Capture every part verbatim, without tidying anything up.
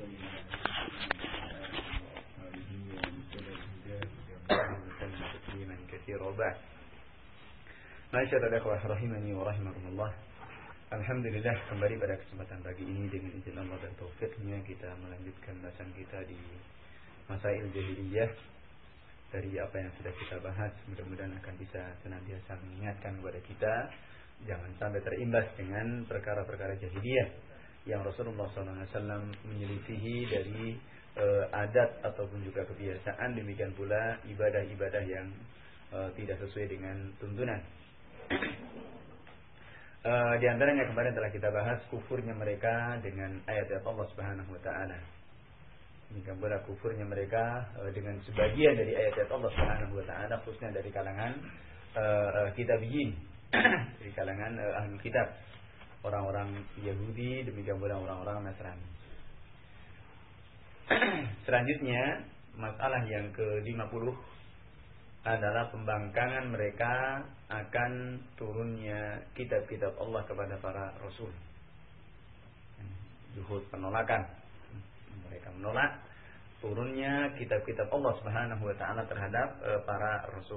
Masyaallah ikhwah rahimani wa rahimakumullah. Alhamdulillah, kembali pada kesempatan pagi ini dengan izin Allah dan taufiknya kita melanjutkan bacaan kita di Masail Jahiliyah. Dari apa yang sudah kita bahas, mudah-mudahan akan bisa senantiasa mengingatkan kepada kita jangan sampai terimbas dengan perkara-perkara jahiliyah yang Rasulullah shallallahu alaihi wasallam menyelisihi dari e, adat ataupun juga kebiasaan. Demikian pula ibadah-ibadah yang e, tidak sesuai dengan tuntunan. e, di antaranya kemarin telah kita bahas kufurnya mereka dengan ayat-ayat Allah Subhanahu wa taala. Demikian pula kufurnya mereka e, dengan sebagian dari ayat-ayat Allah Subhanahu wa taala, khususnya dari kalangan e, e, kitabiyin, dari kalangan e, ahlul kitab, orang-orang Yahudi, demikian pula orang-orang Nasrani. Selanjutnya, masalah yang ke lima puluh adalah pembangkangan mereka akan turunnya kitab-kitab Allah kepada para rasul. Juhud, penolakan. Mereka menolak turunnya kitab-kitab Allah Subhanahu wa taala terhadap e, para rasul.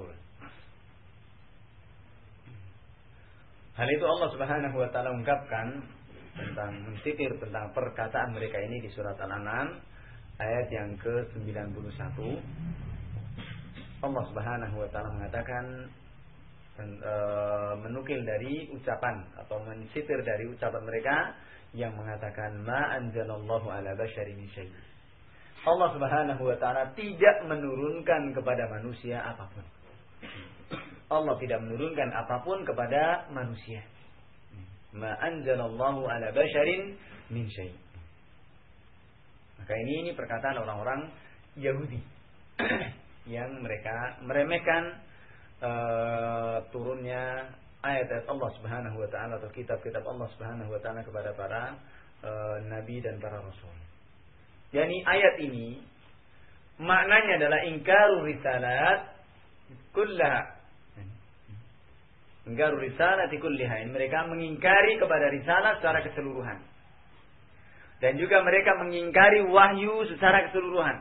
Hal itu Allah Subhanahu wa taala ungkapkan tentang mensitir tentang perkataan mereka ini di surat Al-An'am ayat yang ke sembilan puluh satu. Allah Subhanahu wa taala mengatakan e, menukil dari ucapan atau mensitir dari ucapan mereka yang mengatakan ma anzalallahu ala basyarin min syai'. Allah Subhanahu wa taala tidak menurunkan kepada manusia apapun. Allah tidak menurunkan apapun kepada manusia. Ma anzalallahu ala basyarin min syai'. Maka ini ini perkataan orang-orang Yahudi yang mereka meremehkan uh, turunnya ayat-ayat Allah Subhanahu wa taala atau kitab-kitab Allah Subhanahu wa taala kepada para uh, nabi dan para rasul. Yani ayat ini maknanya adalah ingkarur risalat kullaha. Ingkarur risalati kulliha. Mereka mengingkari kepada risalah secara keseluruhan. Dan juga mereka mengingkari wahyu secara keseluruhan.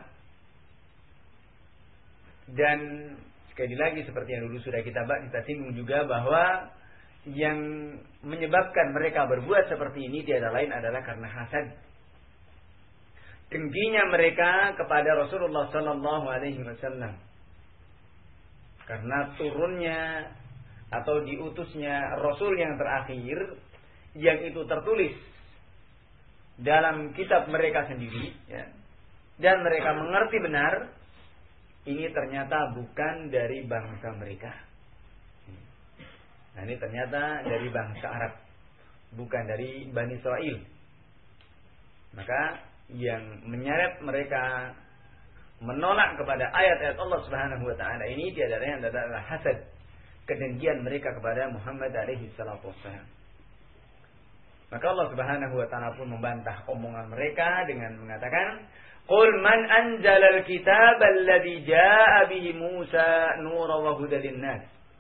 Dan sekali lagi seperti yang dulu sudah kita bahas, kita singgung juga bahwa yang menyebabkan mereka berbuat seperti ini tiada lain adalah karena hasad. Dengkinya mereka kepada Rasulullah sallallahu alaihi wasallam. Karena turunnya atau diutusnya Rasul yang terakhir yang itu tertulis dalam kitab mereka sendiri, ya, dan mereka mengerti benar ini ternyata bukan dari bangsa mereka. Nah, ini ternyata dari bangsa Arab, bukan dari Bani Israel. Maka yang menyeret mereka menolak kepada ayat-ayat Allah Subhanahu wa taala ini tiada lain adalah hasad, kedengkian mereka kepada Muhammad alaihi salatu wassalam. Maka Allah Subhanahu wa taala pun membantah omongan mereka dengan mengatakan, "Qul man anzalal kitab alladhi jaa'a bihi Musa nuran wa hudan lin-nas."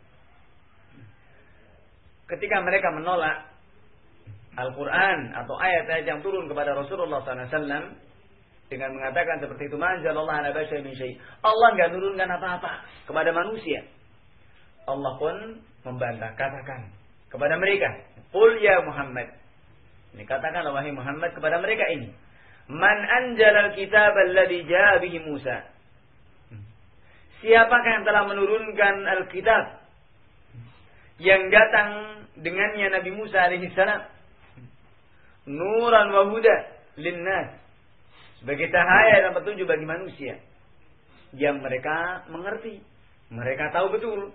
Ketika mereka menolak Al-Quran atau ayat-ayat yang turun kepada Rasulullah sallallahu alaihi wasallam dengan mengatakan seperti itu, "Ma anzalallahu ala basyarin min syai'." Allah enggak turunkan apa-apa kepada manusia. Allah pun membantah, katakan kepada mereka, "Qul ya Muhammad." Ini katakanlah wahai Muhammad kepada mereka ini, "Man anjalal kitab alladhi jaa'a bihi Musa." Siapakah yang telah menurunkan Alkitab yang datang dengannya Nabi Musa alaihi salam? Nuran wa huda linnas, sebagai cahaya dan petunjuk bagi manusia yang mereka mengerti, mereka tahu betul.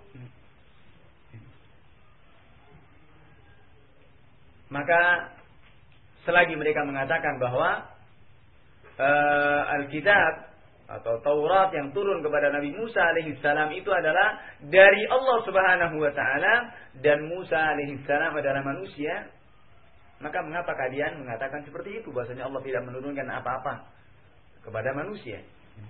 Maka selagi mereka mengatakan bahwa uh, Alkitab atau Taurat yang turun kepada Nabi Musa alaihi salam itu adalah dari Allah Subhanahu wa taala dan Musa alaihi salam adalah manusia, maka mengapa kalian mengatakan seperti itu, bahwasanya Allah tidak menurunkan apa-apa kepada manusia?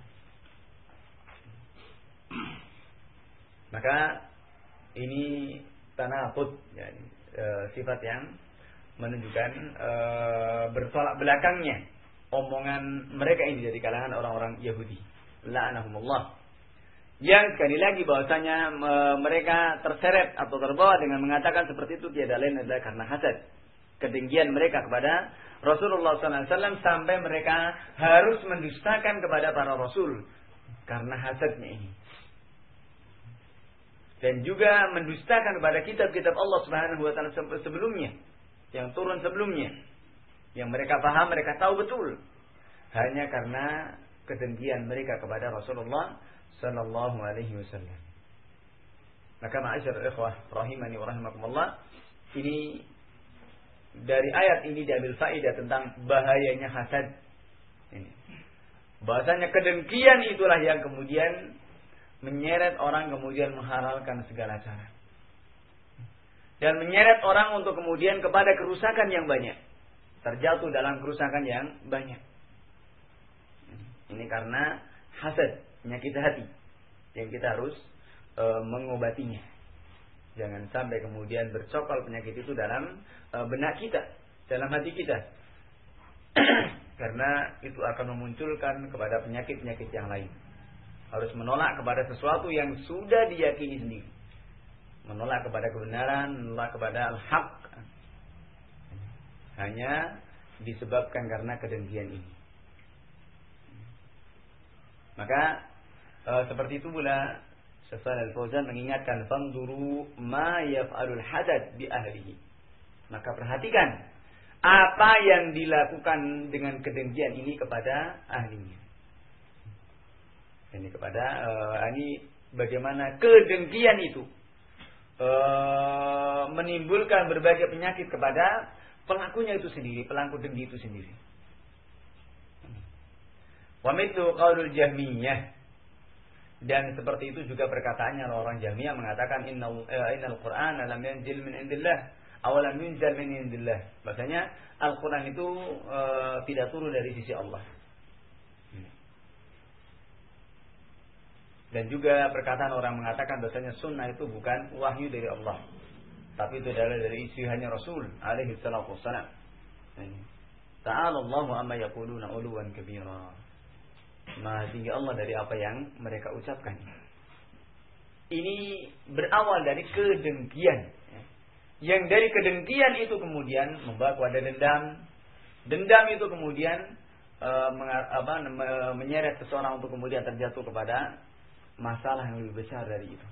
Maka ini tanaqud, yani, e, sifat yang menunjukkan e, bertolak belakangnya omongan mereka ini dari kalangan orang-orang Yahudi. La'anahumullah. Yang sekali lagi bahwasanya e, mereka terseret atau terbawa dengan mengatakan seperti itu tiada lain adalah karena hasad. Kedengkian mereka kepada Rasulullah sallallahu alaihi wasallam sampai mereka harus mendustakan kepada para rasul karena hasadnya ini. Dan juga mendustakan kepada kitab-kitab Allah Subhanahu wa taala sebelumnya, yang turun sebelumnya. Yang mereka paham, mereka tahu betul. Hanya karena kedengkian mereka kepada Rasulullah sallallahu alaihi wasallam. Maka ma'asyiral ikhwah rahimani wa rahimakumullah, ini dari ayat ini diambil faedah tentang bahayanya hasad. Ini. Bahasanya kedengkian itulah yang kemudian menyeret orang kemudian menghalalkan segala cara. Dan menyeret orang untuk kemudian kepada kerusakan yang banyak. Terjatuh dalam kerusakan yang banyak. Ini karena hasad, penyakit hati. Yang kita harus e, mengobatinya. Jangan sampai kemudian bercokol penyakit itu dalam e, benak kita, dalam hati kita. Karena itu akan memunculkan kepada penyakit-penyakit yang lain. Harus menolak kepada sesuatu yang sudah diyakini sendiri. Menolak kepada kebenaran, menolak kepada al-haq. Hanya disebabkan karena kedengkian ini. Maka e, seperti itu pula Syaikh Al-Fauzan mengingatkan, "Fanzuru ma yaf'alul hadad bi ahlihi." Maka perhatikan apa yang dilakukan dengan kedengkian ini kepada ahlinya. Ini kepada uh, ini bagaimana kedengkian itu uh, menimbulkan berbagai penyakit kepada pelakunya itu sendiri, pelaku dengki itu sendiri. Wa mithlu qaulul Jahmiyah. Dan seperti itu juga perkataannya orang Jahmiyah mengatakan innal innal Qur'an lam yanzil min indillah aw lam yunzal min indillah. Bahasanya Al-Qur'an itu e, tidak turun dari sisi Allah. Dan juga perkataan orang mengatakan bahasanya sunnah itu bukan wahyu dari Allah, tapi itu adalah dari isi hanya Rasul alaihi salatu wassalam. Ta'ala Allahu amma yaquluna uluwan kabira. Maha tinggi Allah dari apa yang mereka ucapkan. Ini berawal dari kedengkian. Yang dari kedengkian itu kemudian membawa kepada dendam. Dendam itu kemudian e, mengar, apa, menyeret seseorang untuk kemudian terjatuh kepada masalah yang lebih besar dari itu.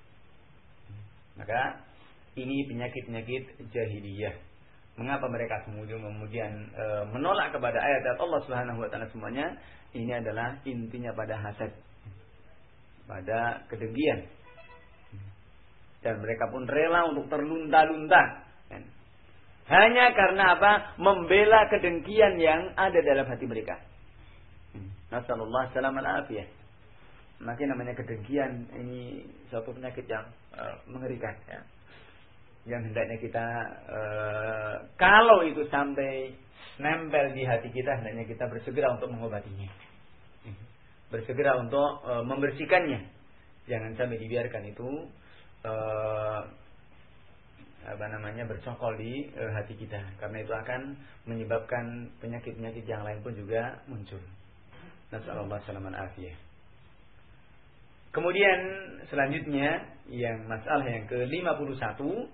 Maka ini penyakit-penyakit jahiliyah. Mengapa mereka kemudian kemudian e, menolak kepada ayat Allah Subhanahu wa taala semuanya? Ini adalah intinya pada hasad, pada kedengkian. Dan mereka pun rela untuk terlunta-lunta. Hanya karena apa? Membela kedengkian yang ada dalam hati mereka. Nasallallahu salamal afiyah. Maka namanya kedengkian ini suatu penyakit yang uh, mengerikan, ya. Yang hendaknya kita uh, kalau itu sampai nempel di hati kita, hendaknya kita bersegera untuk mengobatinya, bersegera untuk uh, membersihkannya. Jangan sampai dibiarkan itu uh, apa namanya bercokol di uh, hati kita, karena itu akan menyebabkan penyakit-penyakit yang lain pun juga muncul. Nasallallahu salaman afiyah. Kemudian selanjutnya yang masalah yang ke lima puluh satu,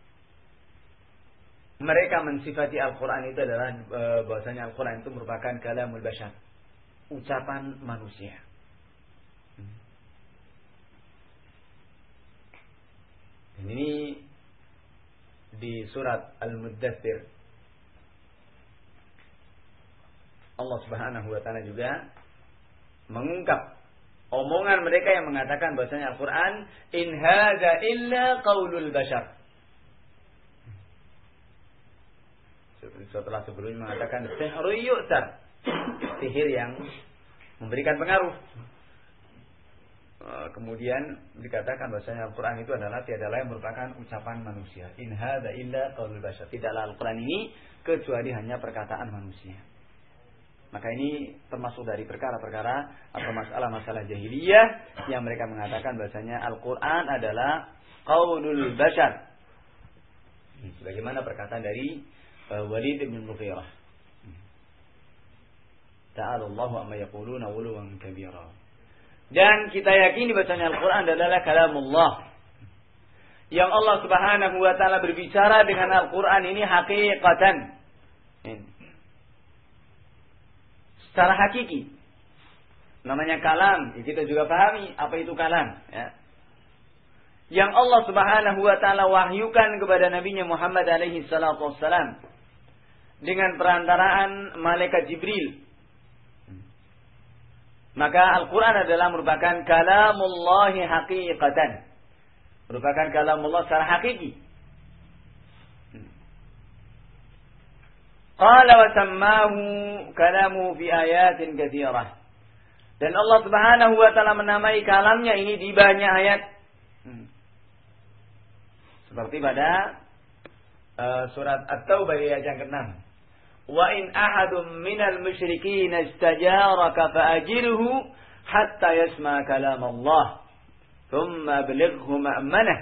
mereka mensifati Al-Quran itu adalah e, bahwasanya Al-Quran itu merupakan kalamul bashar, ucapan manusia. Dan ini di surat Al-Muddathir Allah Subhanahu wa taala juga mengungkap omongan mereka yang mengatakan bahwasanya Al-Quran in hadza illa qaulul bashar. Setelah sebelumnya mengatakan sihru yu'tar, sihir yang memberikan pengaruh. Kemudian dikatakan bahwasanya Al-Quran itu adalah tiada lain merupakan ucapan manusia. In hadza illa qaulul bashar. Tidaklah Al-Quran ini kecuali hanya perkataan manusia. Maka ini termasuk dari perkara-perkara atau masalah-masalah jahiliyah yang mereka mengatakan bahwasanya Al-Quran adalah qaulul bashar. Sebagaimana perkataan dari uh, Walid bin Mughirah. Ta'ala Allahu amma yaquluna 'uluwan kabira. Dan kita yakini bahwasanya Al-Qur'an adalah kalamullah. Yang Allah Subhanahu wa taala berbicara dengan Al-Qur'an ini hakikatan. Secara hakiki. Namanya kalam, ya kita juga pahami apa itu kalam, ya. Yang Allah Subhanahu wa taala wahyukan kepada Nabi-Nya Muhammad alaihi salatu wassalam dengan perantaraan malaikat Jibril. Maka Al-Quran adalah merupakan kalamullahi haqiqatan. Merupakan kalamullah secara hakiki. Qala wa sammahu kalamu fi ayatin katsirah. Dan Allah Subhanahu wa taala menamai kalamnya ini di banyak ayat. Seperti pada uh, surat At-Taubah ayat yang keenam. Wa in ahadum minal musyrikin istajaraka fa'ajirhu hatta yasma kalam Allah thumma ablighu ma'manah.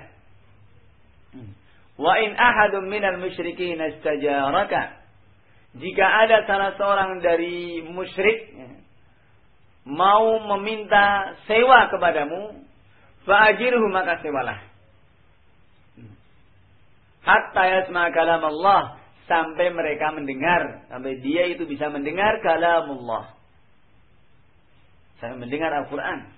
Wa in ahadum minal musyrikin istajaraka, jika ada salah seorang dari musyrik mau meminta sewa kepadamu, fa'ajirhu, maka sewalah. Hatta yasma kalam Allah, sampai mereka mendengar, sampai dia itu bisa mendengar kalamullah, sampai mendengar Al-Quran.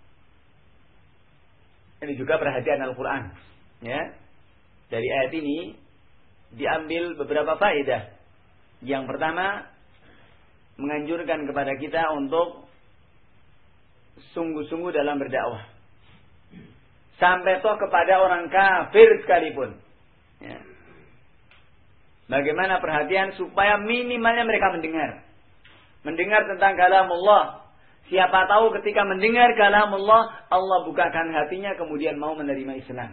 Ini juga perhatian Al-Quran, ya. Dari ayat ini diambil beberapa faedah. Yang pertama, menganjurkan kepada kita untuk sungguh-sungguh dalam berdakwah, sampai toh kepada orang kafir sekalipun, ya. Bagaimana perhatian supaya minimalnya mereka mendengar. Mendengar tentang kalamullah. Siapa tahu ketika mendengar kalamullah, Allah bukakan hatinya kemudian mau menerima Islam.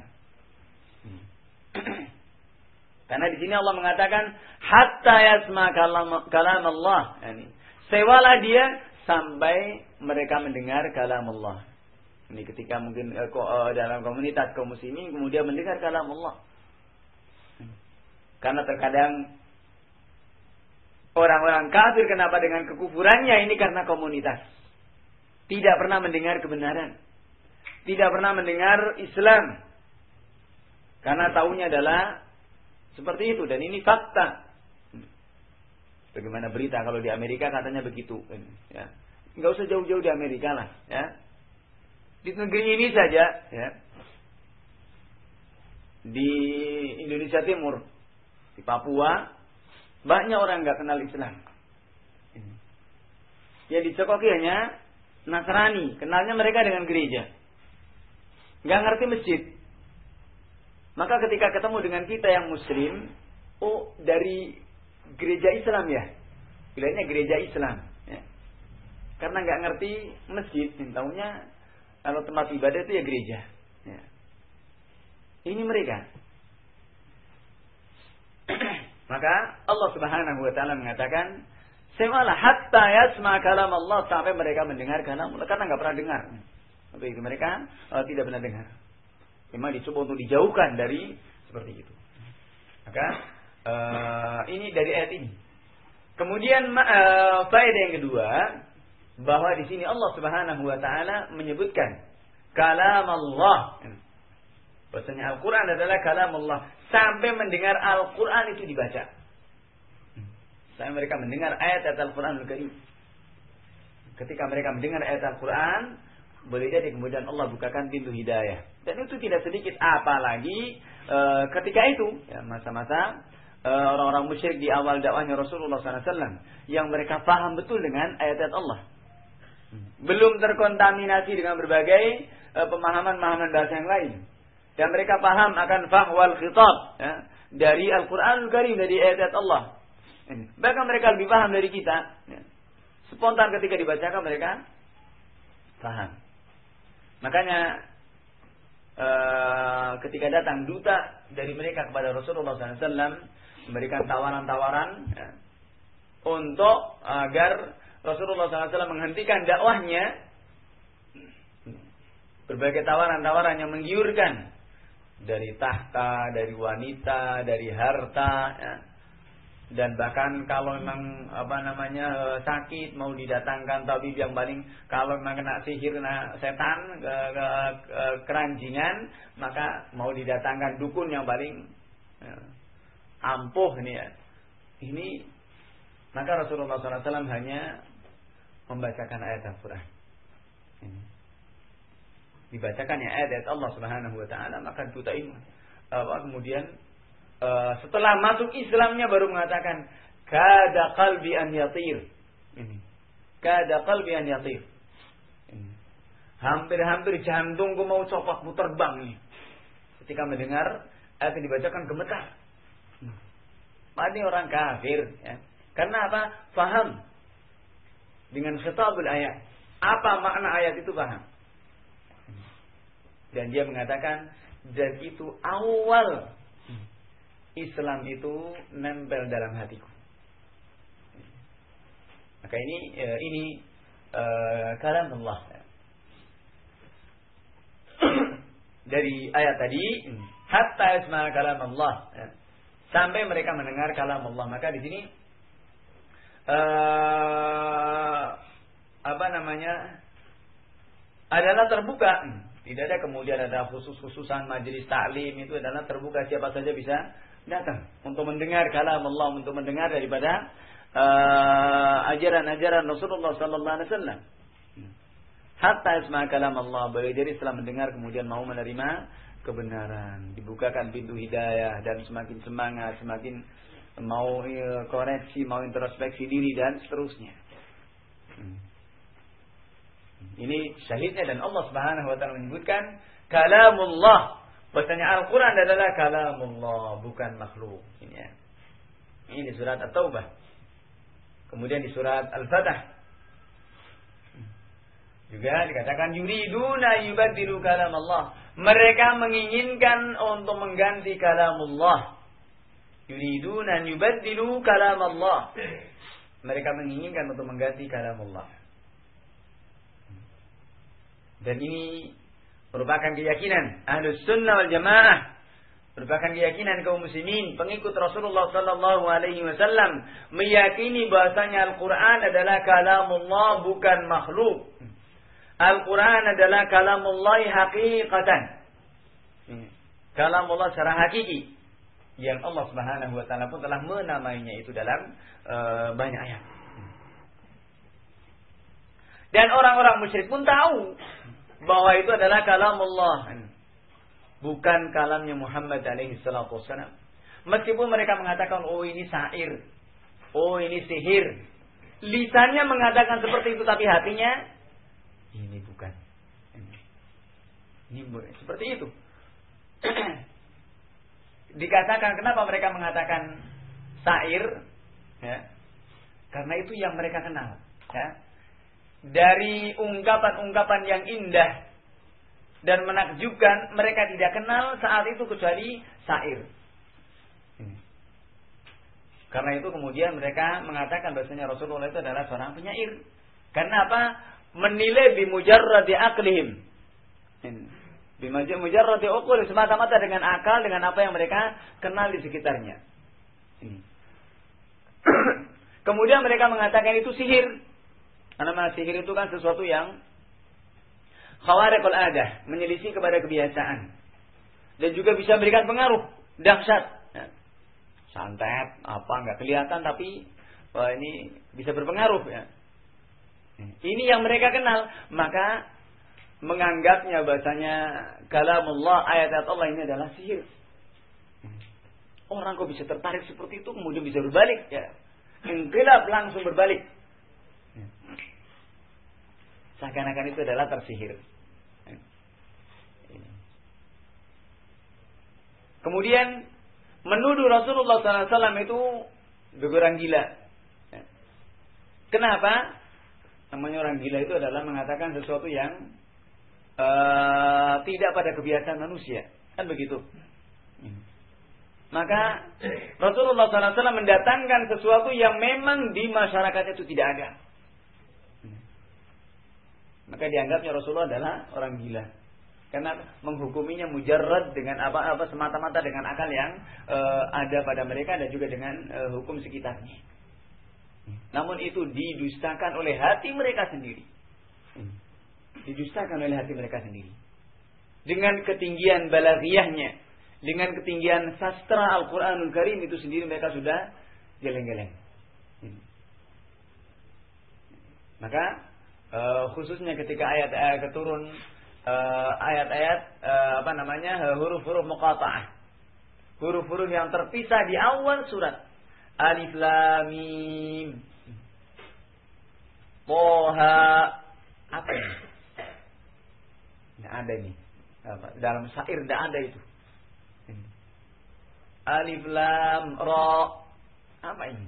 Karena di sini Allah mengatakan hatta yasma kalamullah. Yani, sewalah dia sampai mereka mendengar kalamullah. Ini ketika mungkin uh, dalam komunitas kaum muslimin kemudian mendengar kalamullah. Karena terkadang orang-orang kafir kenapa dengan kekufurannya ini karena komunitas. Tidak pernah mendengar kebenaran. Tidak pernah mendengar Islam. Karena taunya adalah seperti itu. Dan ini fakta. Bagaimana berita kalau di Amerika katanya begitu. Ya. Nggak usah jauh-jauh di Amerika lah. Ya. Di negeri ini saja. Ya. Di Indonesia Timur. Di Papua, banyak orang nggak kenal Islam. Ya dicekoki hanya Nasrani, kenalnya mereka dengan gereja, nggak ngerti masjid. Maka ketika ketemu dengan kita yang Muslim, oh dari gereja Islam ya, bilangnya gereja Islam, ya. Karena nggak ngerti masjid, tahunya kalau tempat ibadah itu ya gereja. Ya. Ini mereka. Maka Allah Subhanahu wa taala mengatakan, "Sewalah hatta yasma kalam Allah," sampai mereka mendengar kalam Allah, karena enggak pernah dengar. Tapi mereka uh, tidak pernah dengar. Memang dicoba untuk dijauhkan dari seperti itu. Maka uh, ini dari ayat ini. Kemudian uh, faedah yang kedua, bahwa di sini Allah Subhanahu wa taala menyebutkan kalam Allah. Bahasanya Al-Quran adalah kalam Allah. Sampai mendengar Al-Quran itu dibaca. Sampai mereka mendengar ayat-ayat Al-Quran Al-Karim. Ketika mereka mendengar ayat Al-Quran, boleh jadi kemudian Allah bukakan pintu hidayah. Dan itu tidak sedikit, apalagi e, ketika itu, ya, masa-masa e, orang-orang musyrik di awal dakwahnya Rasulullah sallallahu alaihi wasallam, yang mereka paham betul dengan ayat-ayat Allah. Belum terkontaminasi dengan berbagai e, pemahaman-pemahaman bahasa yang lain. Dan mereka paham akan fahwal khitab, ya, dari Al-Quran Al-Karim, dari ayat Allah. Bahkan mereka lebih paham dari kita. Ya. Spontan ketika dibacakan mereka paham. Makanya ee, ketika datang duta dari mereka kepada Rasulullah sallallahu alaihi wasallam, memberikan tawaran-tawaran, ya, untuk agar Rasulullah sallallahu alaihi wasallam menghentikan dakwahnya, berbagai tawaran-tawaran yang menggiurkan, dari tahta, dari wanita, dari harta, ya. Dan bahkan kalau memang apa namanya sakit mau didatangkan tabib yang paling, kalau memang kena sihir, kena setan, ke, ke, ke, keranjingan, maka mau didatangkan dukun yang paling ya, ampuh ini ya. Ini maka Rasulullah shallallahu alaihi wasallam hanya membacakan ayat Al-Quran. Dibacakannya ayat-ayat Allah Subhanahu Wa Taala maka duta iman. Apa kemudian uh, setelah masuk Islamnya baru mengatakan kada qalbi an yatir. Ini kada qalbi an yatir. Ini. Hampir-hampir jantungku mau copot, mau terbang nih. Ketika mendengar ayat yang dibacakan gemetar. Ini orang kafir ya. Karena apa? Faham dengan khitabul ayat. Apa makna ayat itu paham. Dan dia mengatakan dan itu awal Islam itu nempel dalam hatiku. Maka ini uh, ini uh, kalam Allah. Dari ayat tadi hatta yasma kalam Allah. Sampai mereka mendengar kalam Allah. Maka di sini uh, apa namanya adalah terbuka. Tidak ada kemudian ada khusus-khususan majelis taklim, itu adalah terbuka, siapa saja bisa datang untuk mendengar kalam Allah, untuk mendengar daripada uh, ajaran-ajaran Rasulullah sallallahu alaihi wasallam. Hatta isma kalam Allah, bagi diri setelah mendengar kemudian mau menerima kebenaran, dibukakan pintu hidayah dan semakin semangat, semakin mau uh, koreksi, mau introspeksi diri dan seterusnya. Hmm. Ini syahidnya dan Allah Subhanahu wa taala menyebutkan kalamullah. Bahasanya Al-Qur'an adalah kalamullah, bukan makhluk. Ini ya. Ini di surat At-Taubah. Kemudian di surat Al-Fatah juga dikatakan yuriduna yubaddilu kalamullah. Mereka menginginkan untuk mengganti kalamullah. Yuriduna yubaddilu kalamullah. Mereka menginginkan untuk mengganti kalamullah. Dan ini merupakan keyakinan Ahlus Sunnah wal Jamaah, merupakan keyakinan kaum muslimin pengikut Rasulullah sallallahu alaihi wasallam, meyakini bahasanya Al-Qur'an adalah kalamullah, bukan makhluk. Al-Qur'an adalah kalamullah haqiqatan. Kalamullah secara hakiki yang Allah Subhanahu wa taala pun telah menamainya itu dalam uh, banyak ayat. Dan orang-orang musyrik pun tahu bahwa itu adalah kalamullah, bukan kalamnya Muhammad alaihi salatu wassalam. Meskipun mereka mengatakan, oh ini syair, oh ini sihir, lisannya mengatakan seperti itu, tapi hatinya ini bukan. Ini seperti itu. Dikatakan kenapa mereka mengatakan syair, ya, karena itu yang mereka kenal, ya. Dari ungkapan-ungkapan yang indah dan menakjubkan, mereka tidak kenal saat itu kecuali syair. Karena itu kemudian mereka mengatakan bahasanya Rasulullah itu adalah seorang penyair. Karena apa? Menilai bimujarradi aqlihim. Bimujarradi uqul, semata-mata dengan akal, dengan apa yang mereka kenal di sekitarnya. Kemudian mereka mengatakan itu sihir. Karena sihir itu kan sesuatu yang khawariqul adah, menyelisih kepada kebiasaan. Dan juga bisa memberikan pengaruh dahsyat. Ya. Santet, apa enggak kelihatan tapi wah, ini bisa berpengaruh ya. Ini yang mereka kenal, maka menganggapnya bahasanya kalamullah, ayat-ayat Allah ini adalah sihir. Orang kok bisa tertarik seperti itu, kemudian bisa berbalik ya. Inqilab, langsung berbalik. Seakan-akan itu adalah tersihir. Kemudian menuduh Rasulullah sallallahu alaihi wasallam itu orang gila. Kenapa? Namanya orang gila itu adalah mengatakan sesuatu yang uh, tidak pada kebiasaan manusia. Kan begitu. Maka Rasulullah sallallahu alaihi wasallam mendatangkan sesuatu yang memang di masyarakat itu tidak ada. Maka dianggapnya Rasulullah adalah orang gila. Karena menghukuminya mujarrad dengan apa-apa semata-mata dengan akal yang uh, ada pada mereka dan juga dengan uh, hukum sekitarnya. Namun itu didustakan oleh hati mereka sendiri. Didustakan oleh hati mereka sendiri. Dengan ketinggian balaghiyahnya, dengan ketinggian sastra Al-Qur'anul Karim itu sendiri mereka sudah geleng-geleng. Maka uh, khususnya ketika ayat-ayat keturun Uh, ayat-ayat uh, apa namanya huruf-huruf muqata'ah, huruf-huruf yang terpisah di awal surat, alif lam mim Toha, apa ini? Tidak ada ini apa, dalam syair tidak ada itu. Alif lam ra, apa ini?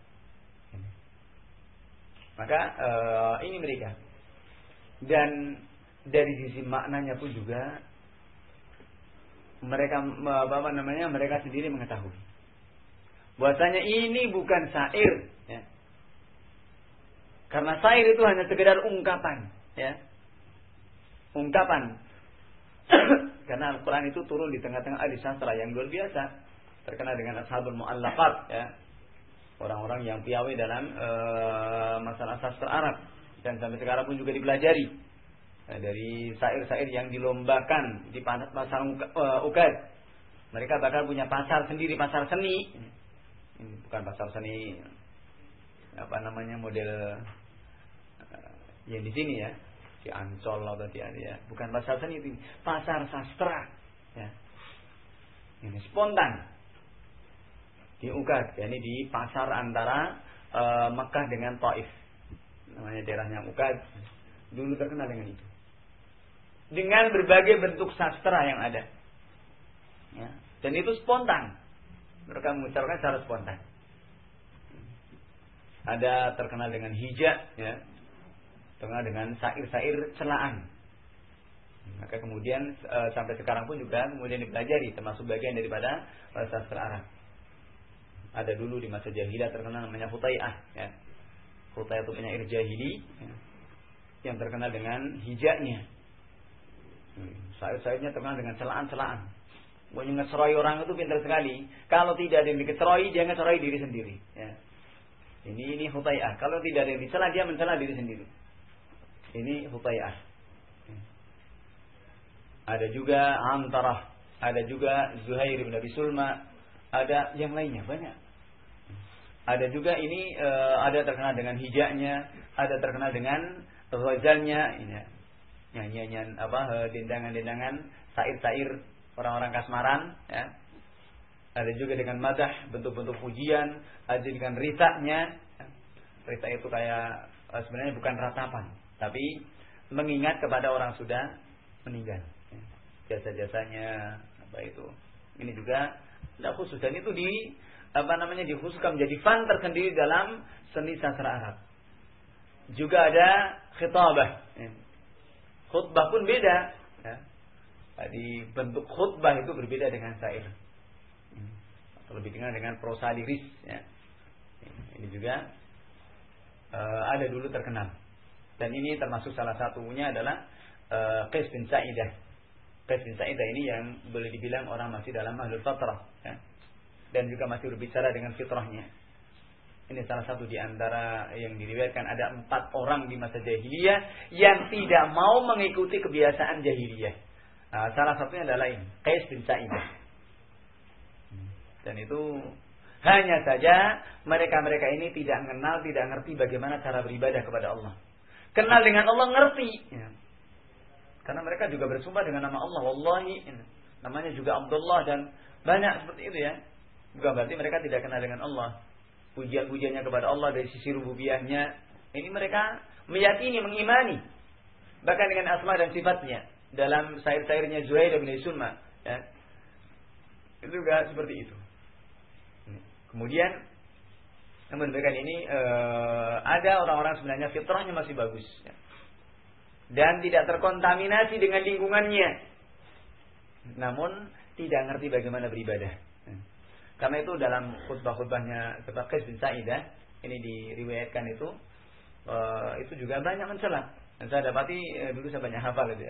Maka uh, ini mereka. Dan dari sisi maknanya pun juga mereka apa namanya mereka sendiri mengetahui bahwasanya ini bukan syair, ya. Karena syair itu hanya sekedar ungkapan, ya, ungkapan. Karena Al-Quran itu turun di tengah-tengah ahli sastra yang luar biasa, terkenal dengan ashabul mu'allaqat, ya, orang-orang yang piawai dalam uh, masalah sastra Arab dan sampai sekarang pun juga dipelajari. Dari syair-syair yang dilombakan di pasar ukad. Mereka bahkan punya pasar sendiri, pasar seni. Ini bukan pasar seni apa namanya model yang di sini, ya, di Ancol atau di ya. Bukan pasar seni itu, pasar sastra, ya. Ini spontan di ukad, ya, ini di pasar antara uh, Mekah dengan Taif. Namanya daerahnya ukad. Dulu terkenal dengan itu. Dengan berbagai bentuk sastra yang ada, ya. Dan itu spontan, mereka mengucapkan secara spontan. Ada terkenal dengan hija, ya, terkenal dengan syair-syair celaan. Maka kemudian e, sampai sekarang pun juga kemudian dipelajari, termasuk bagian daripada e, sastra Arab. Ada dulu di masa jahiliyah terkenal namanya Hutai'ah, ya. Hutai'ah itu penyair jahili, ya, yang terkenal dengan hijanya. Syair-syairnya terkenal dengan celaan-celaan. Pokoknya ngeseroy orang itu pintar sekali. Kalau tidak ada yang dikeseroy, dia ngeseroy diri sendiri, ya. Ini ini Hutai'ah. Kalau tidak ada yang dicela, dia mencela diri sendiri. Ini Hutai'ah. Ada juga Antarah, ada juga Zuhair bin Abi Sulma, ada yang lainnya banyak. Ada juga ini uh, ada terkenal dengan hijanya, ada terkenal dengan ghazalnya, ini. Nyanyian apa dendangan-dendangan syair-syair orang-orang kasmaran, ya. Ada juga dengan madah, bentuk-bentuk pujian, ada dengan risaknya, ya. Risak itu kayak sebenarnya bukan ratapan, tapi mengingat kepada orang sudah meninggal, ya. Jasa-jasanya apa itu. Ini juga tidak khusus, dan itu di apa namanya dikhususkan menjadi fan tersendiri dalam seni sastra Arab. Juga ada khitabah, ya. Khutbah pun beda, ya. Tadi bentuk khutbah itu berbeda dengan syair, atau lebih dikenal dengan prosa liris, ya. Ini juga uh, ada dulu terkenal, dan ini termasuk salah satunya adalah uh, Qais bin Sa'idah. Qais bin Sa'idah ini yang boleh dibilang orang masih dalam ahlul fatrah, ya, dan juga masih berbicara dengan fitrahnya. Ini salah satu di antara yang diriwayatkan ada empat orang di masa jahiliyah yang tidak mau mengikuti kebiasaan jahiliyah. Nah, salah satunya adalah ini, Qais bin Sa'idah. Dan itu hanya saja mereka-mereka ini tidak mengenal, tidak ngerti bagaimana cara beribadah kepada Allah. Kenal dengan Allah, ngerti, ya. Karena mereka juga bersumpah dengan nama Allah. Wallahi, namanya juga Abdullah dan banyak seperti itu, ya. Bukan berarti mereka tidak kenal dengan Allah. Pujian-pujiannya kepada Allah dari sisi rububiyahnya, ini mereka meyakini, mengimani, bahkan dengan asma dan sifatnya. Dalam syair-syairnya Zuhair bin Sulma, ya, itu juga seperti itu. Kemudian, namun mereka ini e, ada orang-orang sebenarnya fitrahnya masih bagus, ya, dan tidak terkontaminasi dengan lingkungannya, namun tidak ngerti bagaimana beribadah. Karena itu dalam khutbah-khutbahnya Qais bin Sa'idah ini diriwayatkan itu uh, itu juga banyak mencela. Dan saya dapati uh, dulu saya banyak hafal itu, ya.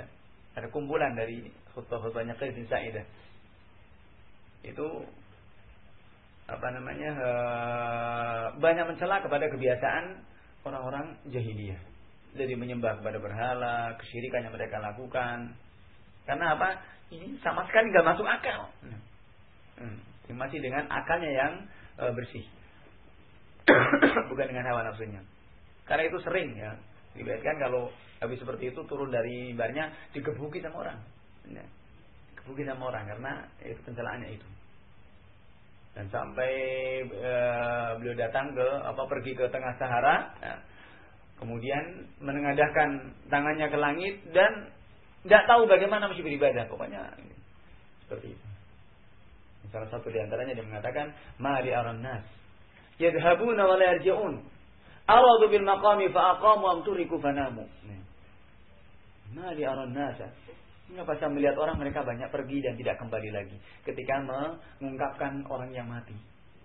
Ada kumpulan dari khutbah-khutbahnya Qais bin Sa'idah. Itu apa namanya? Uh, banyak mencela kepada kebiasaan orang-orang jahiliyah. Jadi menyembah kepada berhala, kesyirikan yang mereka lakukan. Karena apa? Ini sama sekali nggak masuk akal. Hmm. Masih dengan akalnya yang uh, bersih. Bukan dengan hawa nafsunya. Karena itu sering ya. Dilihatkan kalau habis seperti itu turun dari mimbarnya digebuki sama orang. Ya. Digebuki sama orang karena itu pencelaannya itu. Dan sampai uh, beliau datang ke apa pergi ke tengah Sahara, ya. Kemudian menengadahkan tangannya ke langit dan tidak tahu bagaimana mesti beribadah. Pokoknya seperti itu. Salah satu di antaranya dia mengatakan, "Ma li aran nas yadhhabuna wa la yarji'un. Aradu bil maqami fa aqamu am turiku fanamu." Ma li aran nas. Mengapa saya melihat orang mereka banyak pergi dan tidak kembali lagi ketika mengungkapkan orang yang mati.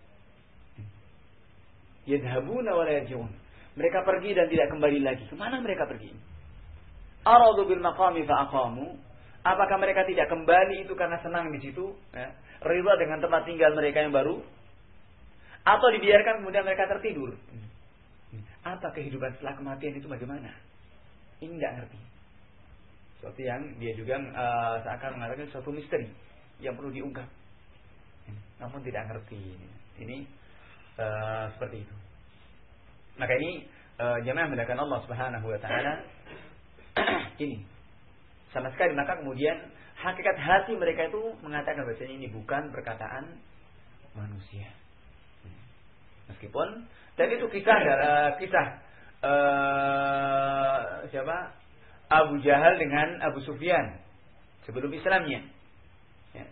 Yadhhabuna wa la yarji'un. Mereka pergi dan tidak kembali lagi. Kemana mereka pergi? Aradu bil maqami fa aqamu. Apakah mereka tidak kembali itu karena senang di situ? Ya. Ridha dengan tempat tinggal mereka yang baru? Atau dibiarkan kemudian mereka tertidur? Apa kehidupan setelah kematian itu bagaimana? Ini tidak ngerti. Sesuatu yang dia juga uh, seakan mengatakan suatu misteri yang perlu diungkap. Namun tidak ngerti. Ini uh, seperti itu. Maka ini uh, jamaah mendapatkan Allah Subhanahu wa taala ini sama sekali, maka kemudian hakikat hati mereka itu mengatakan bahwasanya ini bukan perkataan manusia. Meskipun dan itu kisah uh, kisah uh, siapa? Abu Jahal dengan Abu Sufyan sebelum Islamnya. Ya.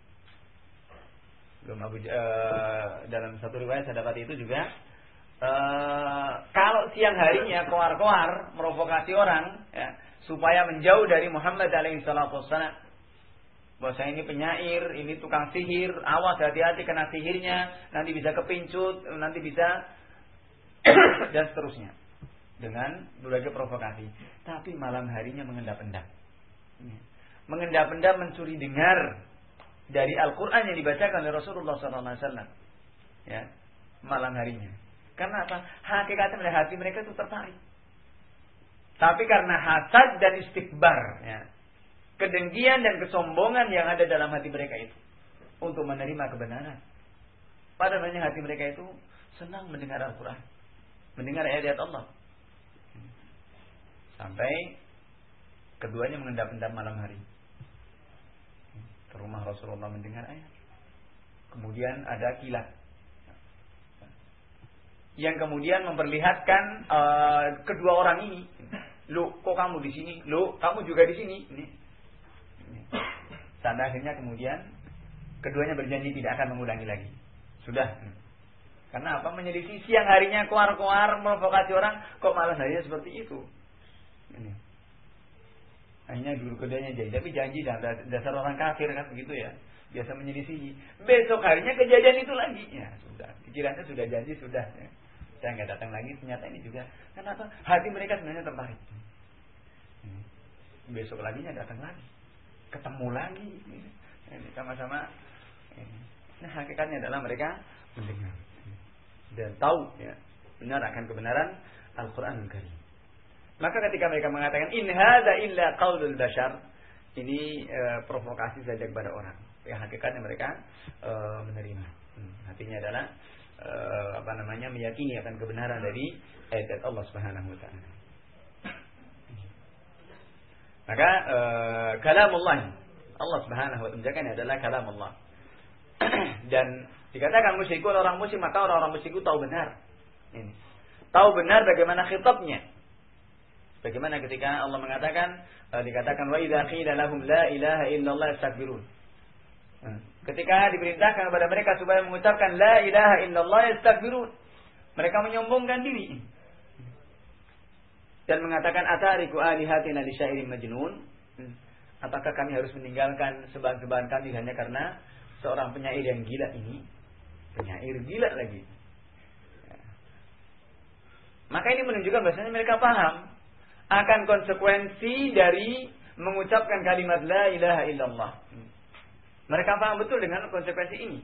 Belum Abu uh, dalam satu riwayat saya dapat itu juga. Uh, kalau siang harinya koar-koar merovokasi orang ya, supaya menjauh dari Muhammad alaihi salatu wassalam. Bahwa ini penyair, ini tukang sihir, awas hati-hati kena sihirnya, nanti bisa kepincut, nanti bisa dan seterusnya. Dengan berbagai provokasi. Tapi malam harinya mengendap-endap. Mengendap-endap mencuri dengar dari Al-Quran yang dibacakan oleh Rasulullah shallallahu alaihi wasallam. Ya, malam harinya. Karena apa? Hakikatnya hati mereka itu tertarik. Tapi karena hasad dan istikbar, ya, kedengkian dan kesombongan yang ada dalam hati mereka itu untuk menerima kebenaran. Padahal hati mereka itu senang mendengar Al-Quran, mendengar ayat-ayat Allah. Sampai keduanya mengendap-endap malam hari ke rumah Rasulullah mendengar ayat. Kemudian ada kilat yang kemudian memperlihatkan uh, kedua orang ini, lu kok kamu di sini, lu kamu juga di sini. Ini. Sampai akhirnya kemudian keduanya berjanji tidak akan mengulangi lagi. Sudah. Karena apa? Menyelisih siang harinya koar-koar memprovokasi orang, kok malam harinya seperti itu. Ini. Akhirnya dulu keduanya janji, tapi janji dasar orang kafir kan begitu ya. Biasa menyelisihi. Besok harinya kejadian itu lagi. Ya sudah. Pikirannya sudah janji sudah. Ya. Saya nggak datang lagi. Ternyata ini juga. Kenapa? Hati mereka sebenarnya tertarik. Hmm. Besok laginya datang lagi. Ketemu lagi. Ini sama-sama. Nah hakikatnya adalah mereka mendengar dan tahu ya benar akan kebenaran Al-Quran Al-Karim. Maka ketika mereka mengatakan in hadza illa qaulul bashar, ini e, provokasi saja kepada orang. Ya hakikatnya mereka e, menerima. Hmm, hatinya adalah e, apa namanya meyakini akan kebenaran dari ayat Allah Subhanahu wa taala. Maka e, kalamullah Allah Subhanahu wa taala menjadikan adalah kalamullah. Dan dikatakan musyrikun orang musyrik, maka orang-orang musyrik tahu benar. Ini. Tahu benar bagaimana khitabnya. Bagaimana ketika Allah mengatakan e, dikatakan wa idza qila lahum la ilaha illallah yastakbirun. Ketika diperintahkan kepada mereka supaya mengucapkan la ilaha illallah yastakbirun, mereka menyombongkan diri dan mengatakan atariku alihatina li syairin majnun. Apakah kami harus meninggalkan sembahan-sembahan kami hanya karena seorang penyair yang gila ini? Penyair gila lagi. Maka ini menunjukkan bahasanya mereka paham akan konsekuensi dari mengucapkan kalimat la ilaha illallah. Mereka paham betul dengan konsekuensi ini.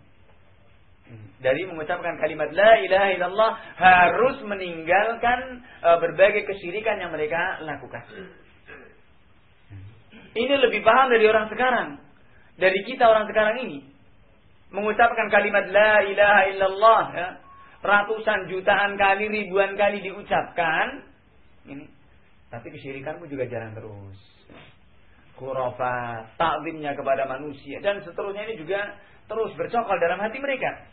Dari mengucapkan kalimat la ilaha illallah harus meninggalkan uh, berbagai kesyirikan yang mereka lakukan. Ini lebih paham dari orang sekarang. Dari kita orang sekarang ini. Mengucapkan kalimat la ilaha illallah ya, ratusan jutaan kali, ribuan kali diucapkan. Ini. Tapi kesyirikanmu juga jalan terus. Khurafat, takzimnya kepada manusia dan seterusnya ini juga terus bercokol dalam hati mereka.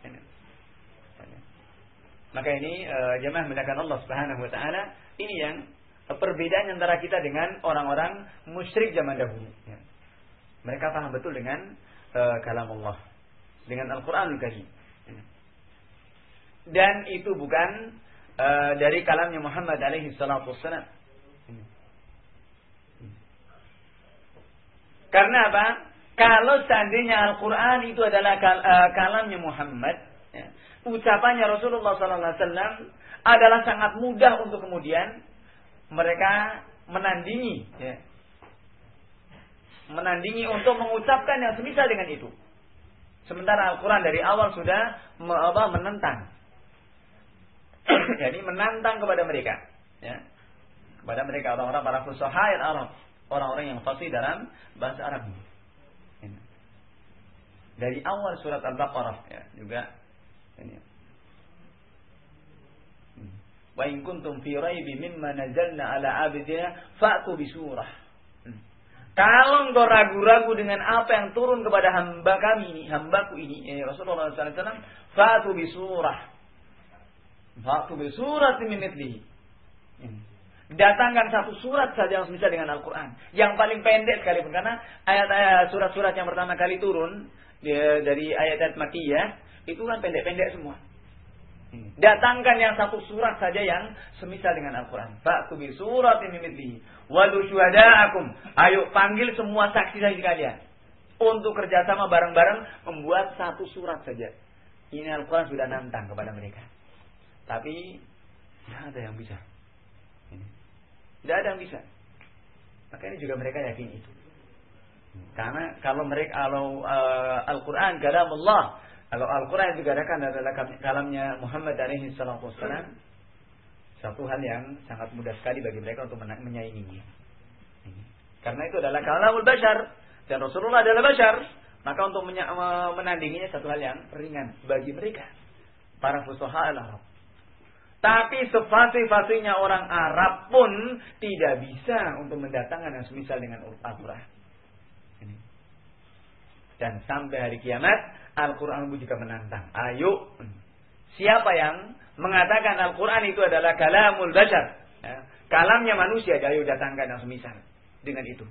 Maka ini uh, jemaah melakukan Allah Subhanahu wa taala, ini yang uh, perbedaan antara kita dengan orang-orang musyrik zaman dahulu. Ya. Mereka paham betul dengan uh, kalam Allah, dengan Al-Qur'anul Karim. Ya. Dan itu bukan uh, dari kalamnya Muhammad alaihi salatu wassalam. Ya. Karena apa? Kalau seandainya Al-Qur'an itu adalah kal- uh, kalamnya Muhammad, ya, ucapannya Rasulullah sallallahu alaihi wasallam adalah sangat mudah untuk kemudian mereka menandingi, ya. Menandingi untuk mengucapkan yang semisal dengan itu. Sementara Al-Quran dari awal sudah apa, menentang, jadi menantang kepada mereka, ya. Kepada mereka orang-orang para fusaha Arab, orang-orang yang fasih dalam bahasa Arab. Ya. Dari awal surat Al-Baqarah, ya, juga. Ini. Wa in kuntum fi raibin mimma nazzalna ala abdina fa'tu bi surah. Kalau engkau ragu-ragu dengan apa yang turun kepada hamba kami ini, hambaku ini, ya Rasulullah sallallahu alaihi wasallam, fa'tu bi surah. Fa'tu bi surat min mithlihi. Datangkan satu surat saja yang semisal dengan Al-Qur'an. Yang paling pendek sekalipun, karena ayat-ayat surat-surat yang pertama kali turun dari ayat-ayat Makkiyah itu kan pendek-pendek semua. Datangkan yang satu surat saja yang semisal dengan Al-Quran. Fa'tu bi suratin min mithlihi wadu syuhada'akum. Ayo panggil semua saksi-saksi kalian untuk kerjasama bareng-bareng membuat satu surat saja. Ini Al-Quran sudah nantang kepada mereka. Tapi tidak ada yang bisa. Tidak ada yang bisa. Maka ini juga mereka yakin itu. Karena kalau mereka kalau uh, Al-Quran kalamullah, kalau Al-Quran juga adalah kalamnya Muhammad alaihi salatu wassalam, satu hal yang sangat mudah sekali bagi mereka untuk menyainginya. Karena itu adalah kalamul bashar dan Rasulullah adalah bashar, maka untuk menandinginya satu hal yang ringan bagi mereka para fusaha al-Arab. Tapi sefasih-fasihnya orang Arab pun tidak bisa untuk mendatangkan yang semisal dengan Al-Quran. Dan sampai hari kiamat Al-Quran juga menantang. Ayo, siapa yang mengatakan Al-Quran itu adalah kalamul bashar, ya, kalamnya manusia, ayo datangkan yang semisal dengan itu.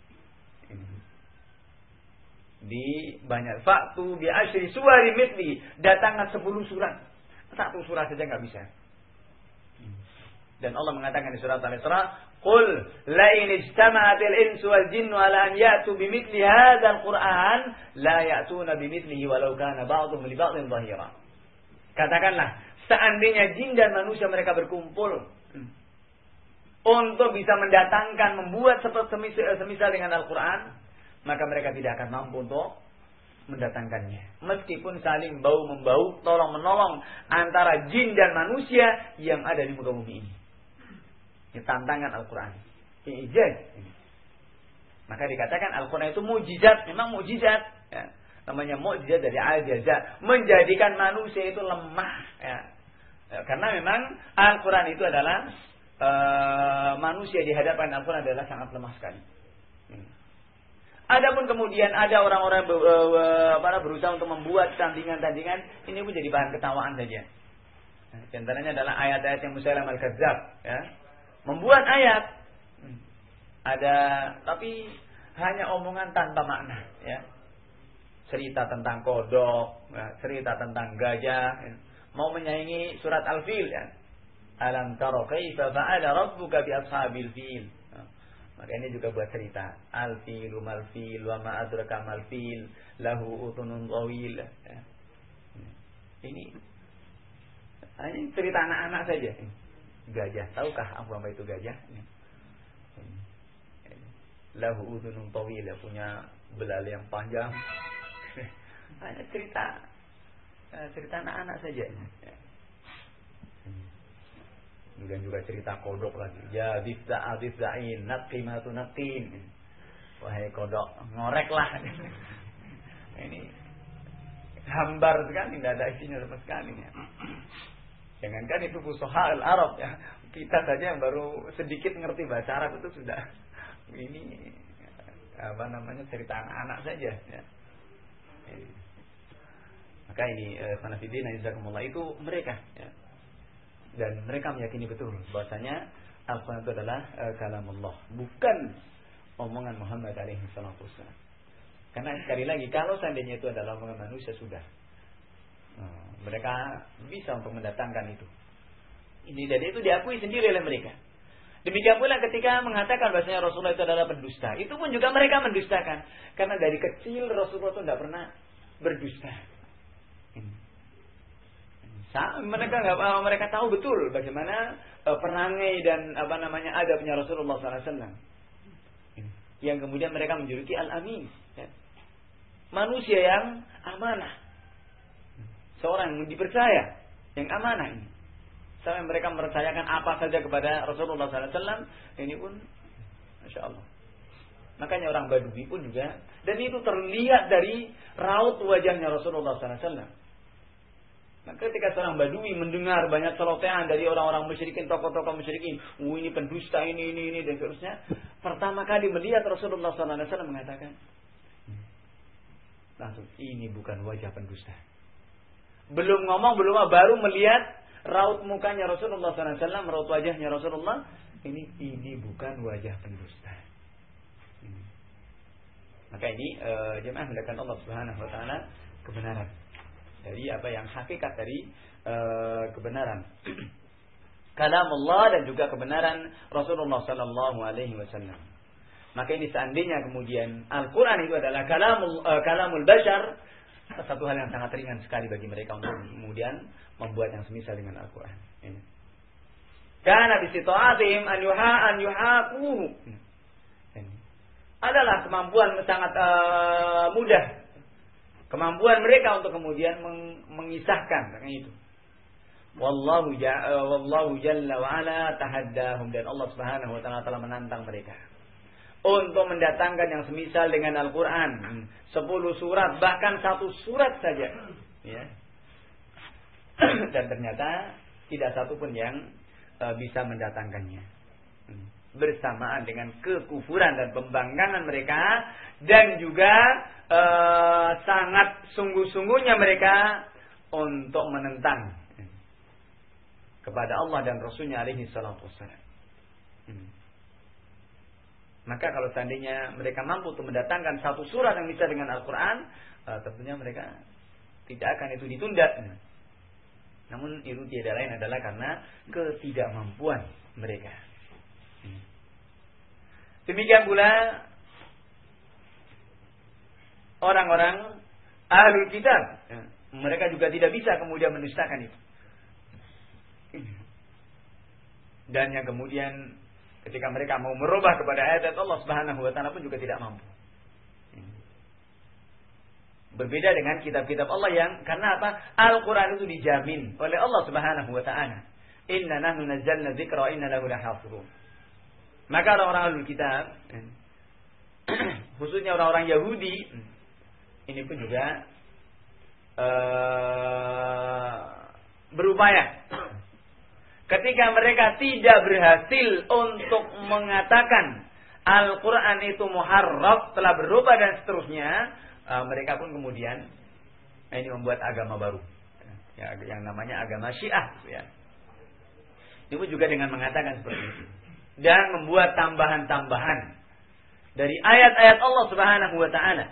Di banyak faktu bi asyri suwari mithli, datangkan sepuluh surat. Satu surat saja enggak bisa. Dan Allah mengatakan di surat Al-Isra, "Qul la in ijtama'atil insu wal jinnu ala an ya'tu bimithli hadzal Qur'an la ya'tuna bimithlihi walau kana ba'dhum li ba'dhin dhahira." Katakanlah, seandainya jin dan manusia mereka berkumpul untuk bisa mendatangkan, membuat seperti semisal dengan Al-Quran, maka mereka tidak akan mampu untuk mendatangkannya. Meskipun saling bau-membau, tolong-menolong antara jin dan manusia yang ada di muka bumi ini. Ini tantangan Al-Quran. Ijaz. Maka dikatakan Al-Quran itu mujizat. Memang mujizat. Ya. Namanya mujizat dari al-jaza. Menjadikan manusia itu lemah. Ya. Ya, karena memang Al-Quran itu adalah uh, manusia di hadapan Al-Quran adalah sangat lemah sekali. Ya. Adapun kemudian ada orang-orang be, uh, uh, berusaha untuk membuat tandingan-tandingan. Ini pun jadi bahan ketawaan saja. Di antaranya adalah ayat-ayat yang Musailam al-Kadzdzab. Ya. Membuat ayat ada, tapi hanya omongan tanpa makna, ya. Cerita tentang kodok, ya. Cerita tentang gajah, ya. Mau menyaingi surat Al-Fil, ya. Alam tara kaifa fa'ala rabbuka bi ashabil fil. Ya. Maka ini juga buat cerita. Al-filu mal-fil wa ma adraka mal-fil lahu utunun tawil, ya. Ini ini cerita anak-anak saja. Gajah, tahukah apa itu gajah? lahu udhunun tawilah, punya belalai yang panjang. Hanya cerita cerita anak-anak saja. Kemudian juga cerita kodok lagi. Ya bifda bifdain naqimatu naqim. Wahai kodok, ngoreklah. Ini hambar sekali, tidak ada isinya sama sekali ya. Jangankan itu fusoha al-Arab ya. Kita saja yang baru sedikit ngerti bahasa Arab itu sudah ini apa namanya cerita anak-anak saja ya. Ini. Maka ini Fanafidin Aizakumullah itu mereka ya. Dan mereka meyakini betul bahwasanya Al-Quran itu adalah uh, kalamullah, bukan omongan Muhammad alaihi salatu wasallam. Karena sekali lagi kalau seandainya itu adalah omongan manusia sudah nah, mereka bisa untuk mendatangkan itu. Ini dan itu diakui sendiri oleh mereka. Demikian pula ketika mengatakan bahwasanya Rasulullah itu adalah pendusta, itu pun juga mereka mendustakan. Karena dari kecil Rasulullah itu tidak pernah berdusta. Mereka nggak, mereka tahu betul bagaimana uh, perangai dan apa namanya adabnya Rasulullah sallallahu alaihi wasallam. Yang kemudian mereka menjuluki Al-Amin, ya. Manusia yang amanah, seorang yang dipercaya, yang amanah ini. Sampai mereka mempercayakan apa saja kepada Rasulullah sallallahu alaihi wasallam. Ini pun, masya Allah. Makanya orang Badui pun juga, dan itu terlihat dari raut wajahnya Rasulullah sallallahu alaihi wasallam. Nah, ketika seorang Badui mendengar banyak celotehan dari orang-orang musyrikin, tokoh-tokoh musyrikin, oh ini pendusta, ini, ini, ini, dan seterusnya. Pertama kali melihat Rasulullah sallallahu alaihi wasallam mengatakan, langsung, ini bukan wajah pendusta. Belum ngomong, belum baru melihat raut mukanya Rasulullah sallallahu alaihi wasallam, raut wajahnya Rasulullah, ini, ini bukan wajah pendusta. Ini. Maka ini, uh, jemaah mendapatkan Allah Subhanahu Wa Taala kebenaran. Dari apa yang hakikat dari uh, kebenaran kalamullah dan juga kebenaran Rasulullah sallallahu alaihi wasallam. Maka ini seandainya kemudian Al-Qur'an itu adalah kalamul uh, kalamul bashar, satu hal yang sangat ringan sekali bagi mereka untuk kemudian membuat yang semisal dengan Al-Qur'an. Ini. Karena bisita'atihim an yuha an yuhaquhu. Adalah kemampuan sangat uh, mudah. Kemampuan mereka untuk kemudian meng mengisahkan itu. Wallahu ja wallahu jalla wa ala tahaddahum, dan Allah Subhanahu wa taala telah menantang mereka untuk mendatangkan yang semisal dengan Al-Qur'an, sepuluh surat, bahkan satu surat saja, ya. Dan ternyata tidak satu pun yang uh, bisa mendatangkannya. Bersamaan dengan kekufuran dan pembangkangan mereka, dan juga uh, sangat sungguh-sungguhnya mereka untuk menentang kepada Allah dan Rasulnya alaihi salatu wassalam. Hmm. Maka kalau seandainya mereka mampu untuk mendatangkan satu surat yang bisa dengan Al-Quran, uh, tentunya mereka tidak akan itu ditunda. Namun itu tiada lain adalah karena ketidakmampuan mereka. Demikian pula orang-orang ahlul kitab, mereka juga tidak bisa kemudian mendustakan itu. Dan yang kemudian ketika mereka mau merubah kepada ayat Allah Subhanahu wa taala pun juga tidak mampu. Berbeda dengan kitab-kitab Allah yang karena apa? Al-Qur'an itu dijamin oleh Allah Subhanahu wa taala. Inna nahnu nazzalna dzikra wa inna lahu lahafizun. Maka orang-orang ahlul kitab, khususnya orang-orang Yahudi, ini pun juga uh, berupaya. Ketika mereka tidak berhasil untuk mengatakan Al-Quran itu muharraf, telah berubah dan seterusnya, uh, mereka pun kemudian ini membuat agama baru, ya, yang namanya agama Syiah. Ya. Ini pun juga dengan mengatakan seperti itu. Dan membuat tambahan-tambahan dari ayat-ayat Allah Subhanahu wa taala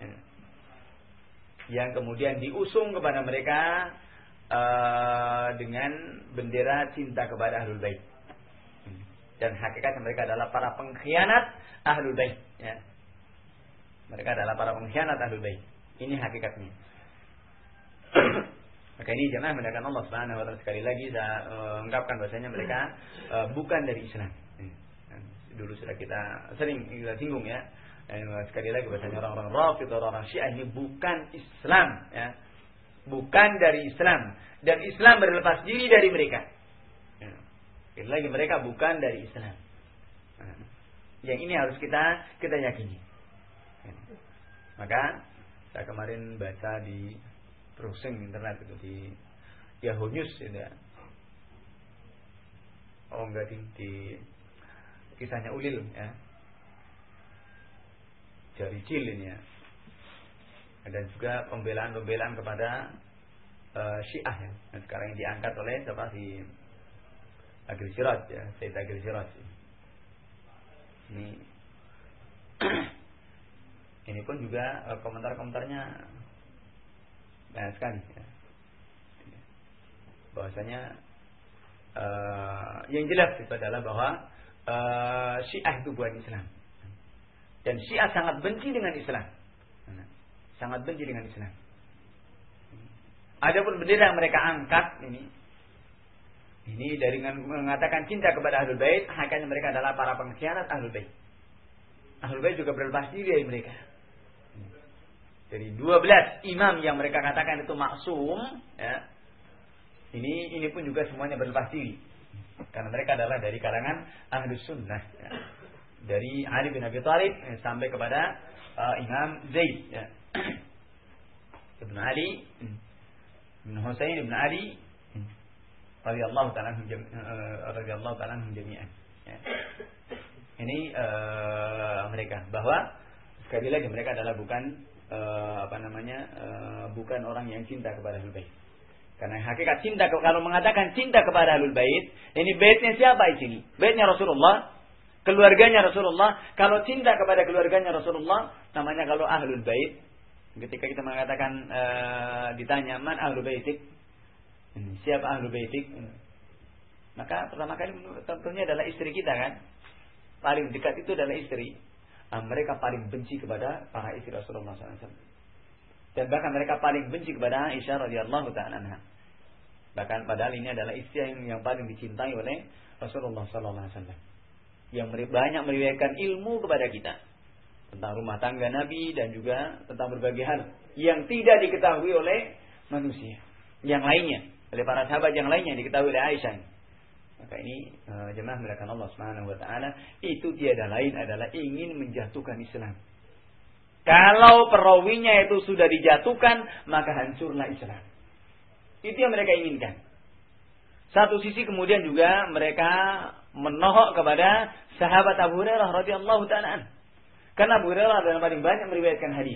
yang kemudian diusung kepada mereka uh, dengan bendera cinta kepada Ahlul Bait. Dan hakikatnya mereka adalah para pengkhianat Ahlul Bait, ya. Mereka adalah para pengkhianat Ahlul Bait. Ini hakikatnya. Maka ini jemaah mendakan Allah Subhanahu wa taala sekali lagi saya uh, ungkapkan bahasanya mereka uh, bukan dari Islam. dulu sudah kita sering kita singgung ya. Dan sekali lagi bahasanya orang-orang Rafidhah, orang-orang Syiah ini bukan Islam ya. Bukan dari Islam, dan Islam berlepas diri dari mereka. Ya. Sekali lagi mereka bukan dari Islam. Nah, yang ini harus kita kita yakini. Ya. Maka saya kemarin baca di browsing internet itu di Yahoo News ya. Oh enggak di, di kisahnya Ulil ya. Dari Jil ini ya. Dan juga pembelaan-pembelaan kepada uh, Syiah ya. Dan sekarang yang diangkat oleh siapa si Agil Siraj ya, Said Agil Siraj. Ini ini pun juga uh, komentar-komentarnya banyak sekali ya. Bahwasanya uh, yang jelas itu adalah bahwa uh, Syiah itu bukan Islam. Dan Syiah sangat benci dengan Islam. Sangat benci dengan Islam. Adapun bendera yang mereka angkat ini, ini dari mengatakan cinta kepada Ahlul Bait, hakikatnya mereka adalah para pengkhianat Ahlul Bait. Ahlul Bait juga berlepas diri dari mereka. Dari dua belas imam yang mereka katakan itu maksum, ya, ini ini pun juga semuanya berlepas diri. Karena mereka adalah dari kalangan Ahlus Sunnah. Ya. Dari Ali bin Abi Thalib eh, sampai kepada uh, Imam Zaid ya. Ibn Ali Ibn Husain Ibn Ali radhiyallahu ta'ala anhum uh, radhiyallahu ta'ala anhum jami'an ya. Ini uh, mereka bahwa sekali lagi mereka adalah bukan uh, apa namanya uh, bukan orang yang cinta kepada Ahlul Bait. Karena hakikat cinta, kalau mengatakan cinta kepada Ahlul Bait, ini baitnya siapa di sini? Baitnya Rasulullah, keluarganya Rasulullah. Kalau cinta kepada keluarganya Rasulullah, namanya kalau Ahlul Bait. Ketika kita mengatakan e, ditanya man Ahlul Baitik, siapa Ahlul Baitik, maka pertama kali tentunya adalah istri kita kan. Paling dekat itu adalah istri. Nah, mereka paling benci kepada para istri Rasulullah shallallahu alaihi wasallam. Dan bahkan mereka paling benci kepada Aisyah radhiyallahu ta'ala anha. Bahkan padahal ini adalah istri yang, yang paling dicintai oleh Rasulullah shallallahu alaihi wasallam. Yang banyak meriwayatkan ilmu kepada kita tentang rumah tangga Nabi dan juga tentang berbagai hal yang tidak diketahui oleh manusia yang lainnya, oleh para sahabat yang lainnya yang diketahui oleh Aisyah. Maka ini uh, jemaah melakukan Allah Subhanahu wa taala itu tiada lain adalah ingin menjatuhkan Islam. Kalau perawinya itu sudah dijatuhkan, maka hancurlah Islam. Itu yang mereka inginkan. Satu sisi kemudian juga mereka menohok kepada sahabat Abu Hurairah radhiyallahu ta'ala. Karena Abu Hurairah adalah paling banyak meriwayatkan hadis.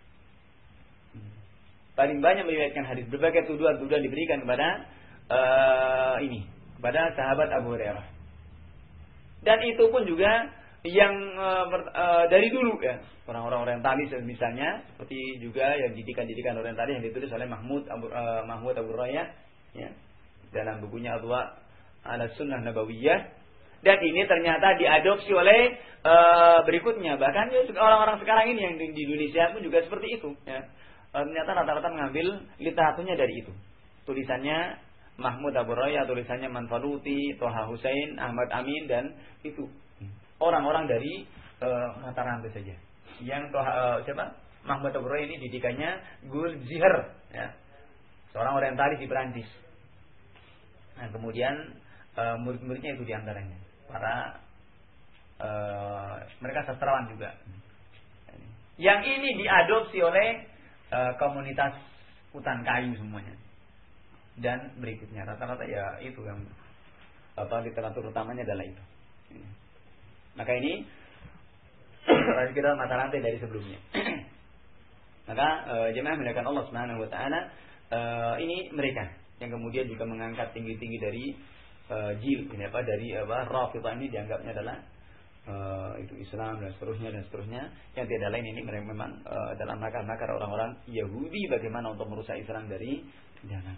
Paling banyak meriwayatkan hadis. Berbagai tuduhan-tuduhan diberikan kepada uh, ini, kepada sahabat Abu Hurairah. Dan itu pun juga yang uh, uh, dari dulu ya, orang-orang orientalis misalnya, seperti juga yang didikan-didikan orientalis yang ditulis oleh Mahmud Abu uh, Mahmud Abu Raya ya, dalam bukunya Adwa ala Sunnah Nabawiyah. Dan ini ternyata diadopsi oleh uh, berikutnya. Bahkan ya, orang-orang sekarang ini yang di, di Indonesia pun juga seperti itu. Ya. Uh, ternyata rata-rata mengambil literaturnya dari itu. Tulisannya Mahmud Abu Raya, tulisannya Manfaluti, Toha Husain, Ahmad Amin, dan itu. Orang-orang dari uh, Mataram itu saja. Yang Toha, uh, siapa? Mahmud Abu Raya ini didikannya Gul Zihar. Ya. Seorang orientalis di Perancis. Nah, kemudian uh, murid-muridnya itu diantaranya. Para uh, mereka sastrawan juga. Yang ini diadopsi oleh uh, komunitas hutan kayu semuanya. Dan berikutnya rata-rata ya itu yang apa literatur utamanya adalah itu. Maka ini harus kita mata rantai dari sebelumnya. Maka uh, jemaah melakukan Allah Subhanahu wa taala uh, ini mereka yang kemudian juga mengangkat tinggi-tinggi dari Uh, jil ini apa dari apa Rafidhah ini dianggapnya adalah uh, itu Islam dan seterusnya dan seterusnya yang tidak lain ini mereka memang uh, dalam makar-makar orang-orang Yahudi bagaimana untuk merusak Islam dari dalam.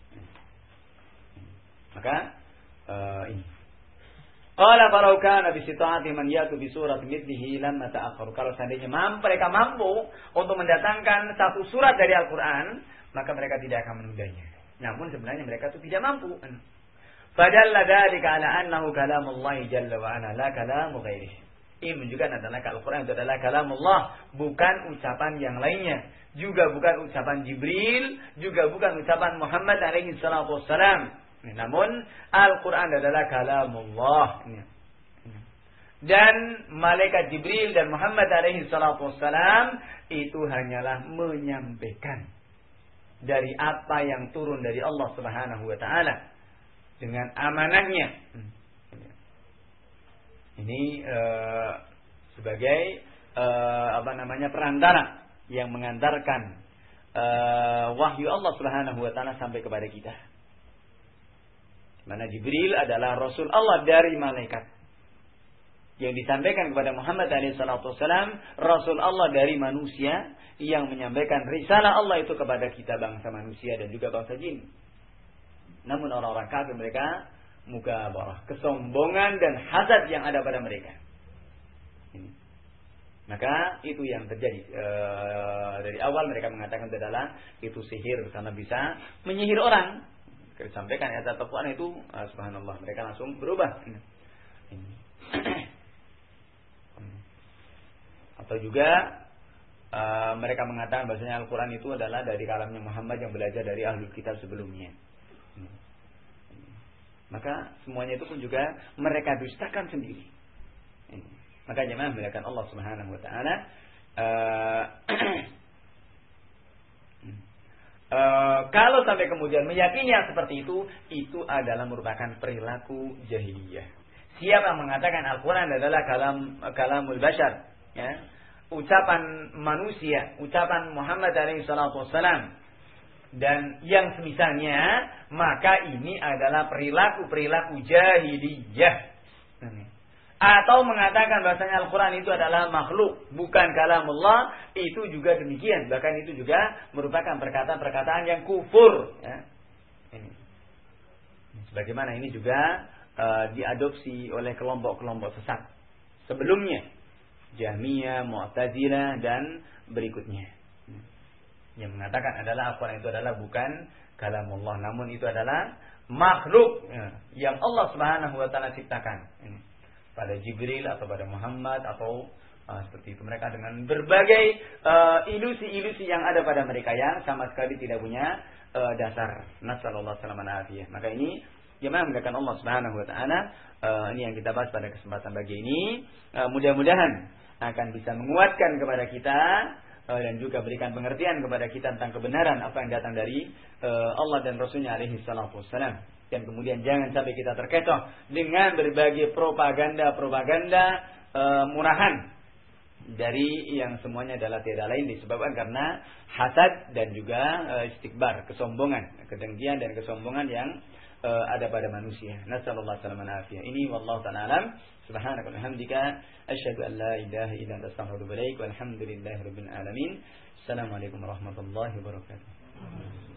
Maka uh, ini qala farau kana bi sita'ati man yatu bi surat mithlihi lamma ta'akhkhar. Kalau seandainya mampu, mereka mampu untuk mendatangkan satu surat dari Al-Qur'an, maka mereka tidak akan menundanya. Namun sebenarnya mereka itu tidak mampu. Fadalla dzalika ala annahu kalamullah jalla wa ala la kalamu ghairihi. Ini menunjukkan adalah Al-Quran itu adalah kalamullah, bukan ucapan yang lainnya, juga bukan ucapan Jibril, juga bukan ucapan Muhammad alaihi salatu wassalam. Namun Al-Quran adalah kalamullah. Dan malaikat Jibril dan Muhammad alaihi salatu wassalam itu hanyalah menyampaikan dari apa yang turun dari Allah Subhanahu wa taala dengan amanahnya. Ini uh, sebagai uh, apa namanya perantara yang mengantarkan uh, wahyu Allah Subhanahu wa taala sampai kepada kita. Mana Jibril adalah rasul Allah dari malaikat. Yang disampaikan kepada Muhammad alaihi salatu wasallam, rasul Allah dari manusia yang menyampaikan risalah Allah itu kepada kita bangsa manusia dan juga bangsa jin. Namun orang-orang kafir mereka mugabarah, kesombongan dan hasad yang ada pada mereka. Ini. Maka itu yang terjadi e, dari awal mereka mengatakan itu adalah itu sihir karena bisa menyihir orang. Ketika disampaikan ayat Al-Quran itu, ah, subhanallah, mereka langsung berubah. Ini. Ini. Atau juga e, mereka mengatakan bahasanya Al-Quran itu adalah dari kalamnya Muhammad yang belajar dari ahlul kitab sebelumnya. Ini. Maka semuanya itu pun juga mereka dustakan sendiri. Ini. Maka jemaah melakukan Allah Subhanahu wa taala uh, uh, kalau sampai kemudian meyakini yang seperti itu, itu adalah merupakan perilaku jahiliyah. Siapa yang mengatakan Al-Quran adalah kalam kalamul bashar, ya, ucapan manusia, ucapan Muhammad alaihi salatu wassalam, dan yang semisalnya, maka ini adalah perilaku-perilaku jahiliyah. Atau mengatakan bahasanya Al-Quran itu adalah makhluk, bukan kalamullah, itu juga demikian. Bahkan itu juga merupakan perkataan-perkataan yang kufur. Ya. Ini. Sebagaimana ini juga uh, diadopsi oleh kelompok-kelompok sesat sebelumnya, Jahmiyah, Mu'tazilah, dan berikutnya. Yang mengatakan adalah Al-Quran itu adalah bukan kalamullah, namun itu adalah makhluk ya, yang Allah Subhanahu wa taala ciptakan. Ini. Pada Jibril atau pada Muhammad atau uh, seperti itu, mereka dengan berbagai uh, ilusi-ilusi yang ada pada mereka yang sama sekali tidak punya uh, dasar. Nasallallahu alaihi wasallam. Maka ini jemaah mengatakan Allah Subhanahu wa taala, uh, ini yang kita bahas pada kesempatan pagi ini, uh, mudah-mudahan akan bisa menguatkan kepada kita uh, dan juga berikan pengertian kepada kita tentang kebenaran apa yang datang dari uh, Allah dan Rasulnya alaihi salatu wassalam. Dan kemudian jangan sampai kita terkecoh dengan berbagai propaganda-propaganda e, murahan dari yang semuanya adalah tiada lain disebabkan karena hasad dan juga e, istikbar, kesombongan, kedengkian dan kesombongan yang e, ada pada manusia. Nasallallahu alaihi wasallam. Ini wallahu ta'ala alam. Subhanaka wa bihamdika asyhadu an la ilaha illa anta astaghfiruka wa atubu ilaik. Walhamdulillahirabbil alamin. Assalamualaikum warahmatullahi wabarakatuh.